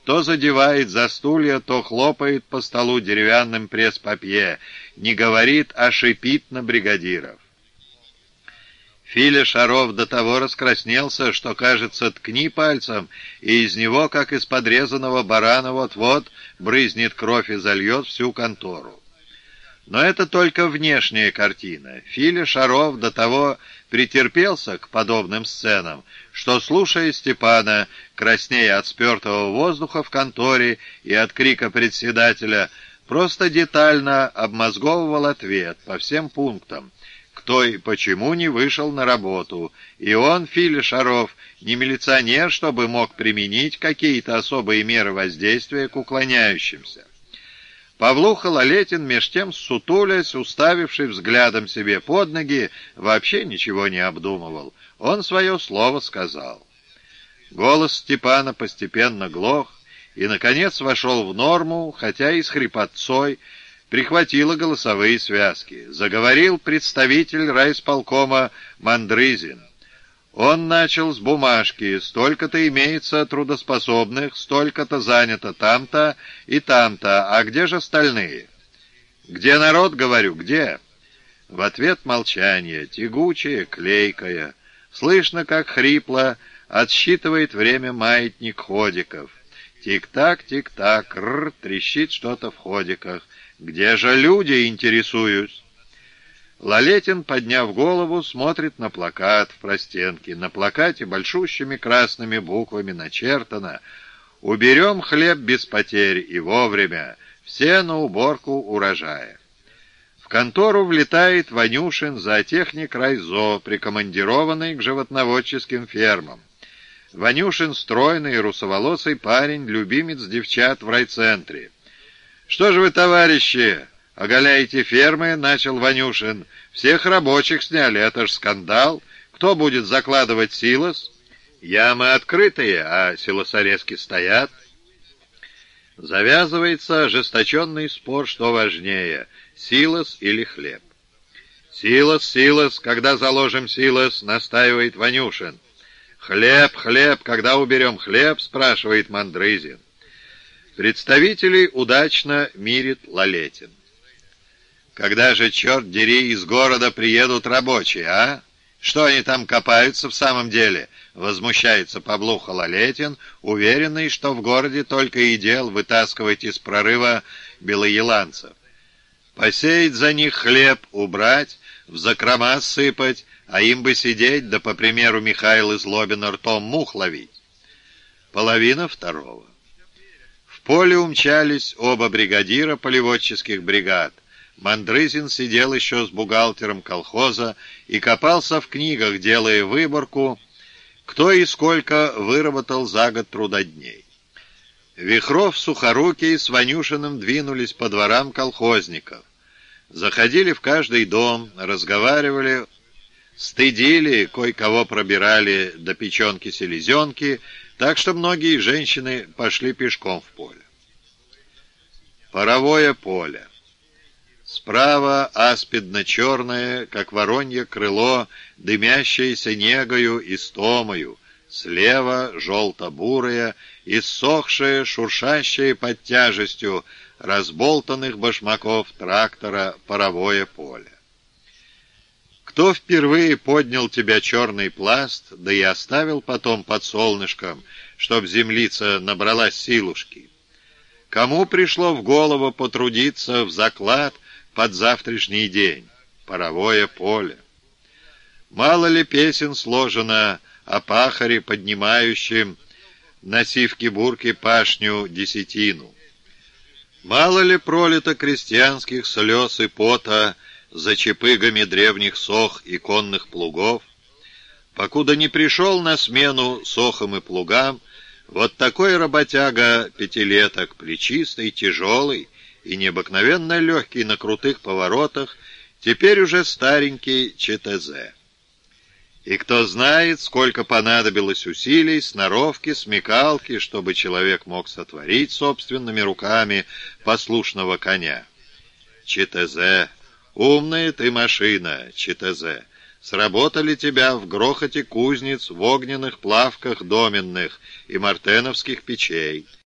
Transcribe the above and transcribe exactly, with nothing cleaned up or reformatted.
то задевает за стулья, то хлопает по столу деревянным пресс-папье, не говорит, а шипит на бригадиров. Филя Шаров до того раскраснелся, что, кажется, ткни пальцем, и из него, как из подрезанного барана, вот-вот брызнет кровь и зальет всю контору. Но это только внешняя картина. Филя Шаров до того претерпелся к подобным сценам, что, слушая Степана, краснея от спертого воздуха в конторе и от крика председателя, просто детально обмозговывал ответ по всем пунктам, кто и почему не вышел на работу, и он, Филя Шаров, не милиционер, чтобы мог применить какие-то особые меры воздействия к уклоняющимся. Павлуха Лалетин, меж тем ссутулясь, уставивший взглядом себе под ноги, вообще ничего не обдумывал. Он свое слово сказал. Голос Степана постепенно глох и, наконец, вошел в норму, хотя и с хрипотцой, прихватило голосовые связки. Заговорил представитель райисполкома Мандрызин. Он начал с бумажки: столько-то имеется трудоспособных, столько-то занято там-то и там-то, а где же остальные? Где народ, говорю, где? В ответ молчание, тягучее, клейкое. Слышно, как хрипло отсчитывает время маятник ходиков. Тик-так, тик-так, рр, трещит что-то в ходиках. Где же люди, интересуюсь? Лалетин, подняв голову, смотрит на плакат в простенке. На плакате большущими красными буквами начертано: «Уберем хлеб без потерь и вовремя. Все на уборку урожая». В контору влетает Ванюшин, зоотехник райзо, прикомандированный к животноводческим фермам. Ванюшин — стройный, русоволосый парень, любимец девчат в райцентре. «Что же вы, товарищи, оголяете фермы?» — начал Ванюшин. «Всех рабочих сняли, это ж скандал. Кто будет закладывать силос? Ямы открытые, а силосорезки стоят». Завязывается ожесточенный спор, что важнее — силос или хлеб. «Силос, силос, когда заложим силос?» — настаивает Ванюшин. «Хлеб, хлеб, когда уберем хлеб?» — спрашивает Мандрызин. Представителей удачно мирит Лалетин. «Когда же, черт дери, из города приедут рабочие, а? Что они там копаются в самом деле?» — возмущается Павлуха Лалетин, уверенный, что в городе только и дел вытаскивать из прорыва белоеланцев. Посеять за них хлеб, убрать, в закрома сыпать, а им бы сидеть, да, по примеру Михаила Злобина, ртом мух ловить. Половина второго. В поле умчались оба бригадира полеводческих бригад. Мандрызин сидел еще с бухгалтером колхоза и копался в книгах, делая выборку, кто и сколько выработал за год трудодней. Вихров, Сухорукий с Ванюшиным двинулись по дворам колхозников. Заходили в каждый дом, разговаривали, стыдили, кое-кого пробирали до печенки-селезенки, так что многие женщины пошли пешком в поле. Паровое поле. Справа аспидно-черное, как воронье крыло, дымящееся негою и стомою, слева желто-бурое, иссохшее, шуршащее под тяжестью разболтанных башмаков трактора паровое поле. Кто впервые поднял тебя черный пласт, да и оставил потом под солнышком, чтоб землица набралась силушки? Кому пришло в голову потрудиться в заклад под завтрашний день? Паровое поле. Мало ли песен сложено о пахаре, поднимающем на сивки-бурки пашню десятину? Мало ли пролито крестьянских слез и пота за чепыгами древних сох и конных плугов? Покуда не пришел на смену сохам и плугам вот такой работяга пятилеток, плечистый, тяжелый и необыкновенно легкий на крутых поворотах, теперь уже старенький ЧТЗ. И кто знает, сколько понадобилось усилий, сноровки, смекалки, чтобы человек мог сотворить собственными руками послушного коня. ЧТЗ, умная ты машина, ЧТЗ, сработали тебя в грохоте кузнец, в огненных плавках доменных и мартеновских печей.